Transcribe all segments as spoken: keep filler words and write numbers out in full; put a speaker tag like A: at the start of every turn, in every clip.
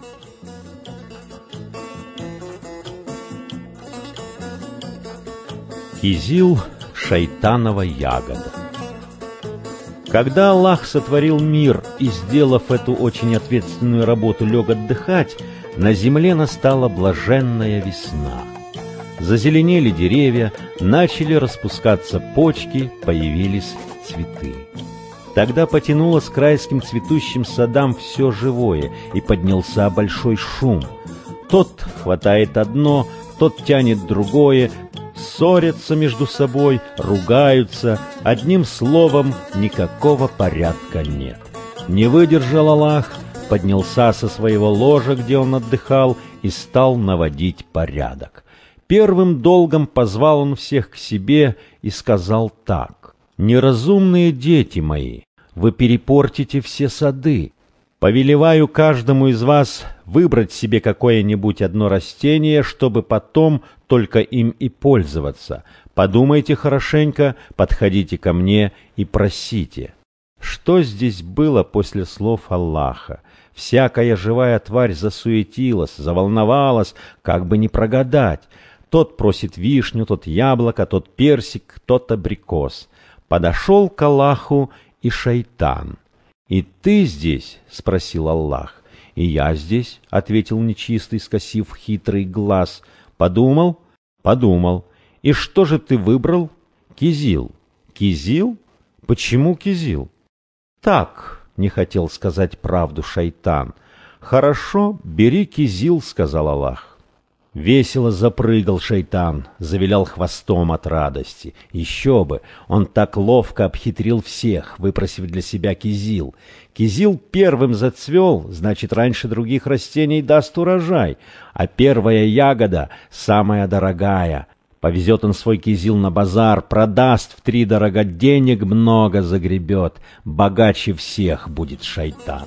A: Кизил — шайтанова ягода. Когда Аллах сотворил мир и, сделав эту очень ответственную работу, лег отдыхать, на земле настала блаженная весна. Зазеленели деревья, начали распускаться почки, появились цветы. Тогда потянулось к райским цветущим садам все живое, и поднялся большой шум. Тот хватает одно, тот тянет другое, ссорятся между собой, ругаются, одним словом, никакого порядка нет. Не выдержал Аллах, поднялся со своего ложа, где он отдыхал, и стал наводить порядок. Первым долгом позвал он всех к себе и сказал так: «Неразумные дети мои, вы перепортите все сады. Повелеваю каждому из вас выбрать себе какое-нибудь одно растение, чтобы потом только им и пользоваться. Подумайте хорошенько, подходите ко мне и просите». Что здесь было после слов Аллаха? Всякая живая тварь засуетилась, заволновалась, как бы не прогадать. Тот просит вишню, тот яблоко, тот персик, тот абрикос. Подошел к Аллаху и шайтан. «И ты здесь?» — спросил Аллах. «И я здесь», — ответил нечистый, скосив хитрый глаз. «Подумал?» «Подумал. И что же ты выбрал?» «Кизил». «Кизил? Почему кизил?» «Так», — не хотел сказать правду шайтан. «Хорошо, бери кизил», — сказал Аллах. Весело запрыгал шайтан, завилял хвостом от радости. Еще бы, он так ловко обхитрил всех, выпросив для себя кизил. Кизил первым зацвел, значит, раньше других растений даст урожай, а первая ягода самая дорогая. Повезет он свой кизил на базар, продаст втридорога, денег много загребет, богаче всех будет шайтан.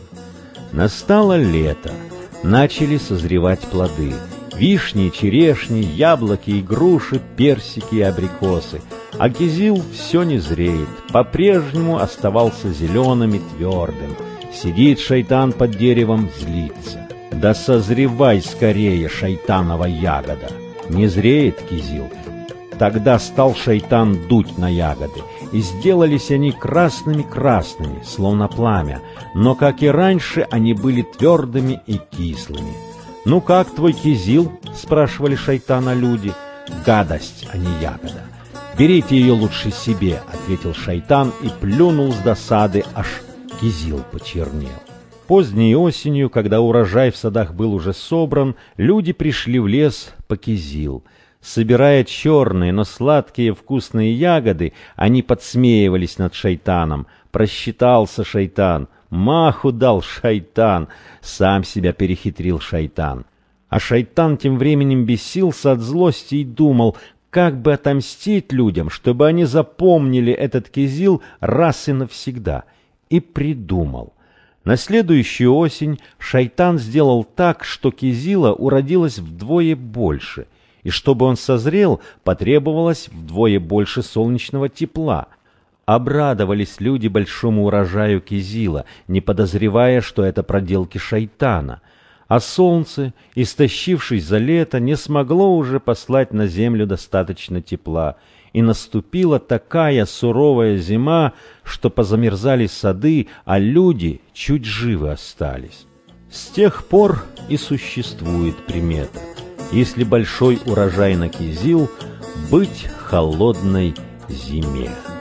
A: Настало лето, начали созревать плоды. Вишни, черешни, яблоки и груши, персики и абрикосы. А кизил все не зреет, по-прежнему оставался зеленым и твердым. Сидит шайтан под деревом, злится. Да созревай скорее, шайтанова ягода! Не зреет кизил. Тогда стал шайтан дуть на ягоды, и сделались они красными-красными, словно пламя, но, как и раньше, они были твердыми и кислыми. «Ну как твой кизил?» — спрашивали шайтана люди. «Гадость, а не ягода. Берите ее лучше себе», — ответил шайтан и плюнул с досады, аж кизил почернел. Поздней осенью, когда урожай в садах был уже собран, люди пришли в лес по кизил. Собирая черные, но сладкие вкусные ягоды, они подсмеивались над шайтаном. Просчитался шайтан. Маху дал шайтан, сам себя перехитрил шайтан. А шайтан тем временем бесился от злости и думал, как бы отомстить людям, чтобы они запомнили этот кизил раз и навсегда. И придумал. На следующую осень шайтан сделал так, что кизила уродилось вдвое больше, и чтобы он созрел, потребовалось вдвое больше солнечного тепла. Обрадовались люди большому урожаю кизила, не подозревая, что это проделки шайтана. А солнце, истощившись за лето, не смогло уже послать на землю достаточно тепла, и наступила такая суровая зима, что позамерзали сады, а люди чуть живы остались. С тех пор и существует примета: если большой урожай на кизил, быть холодной зиме.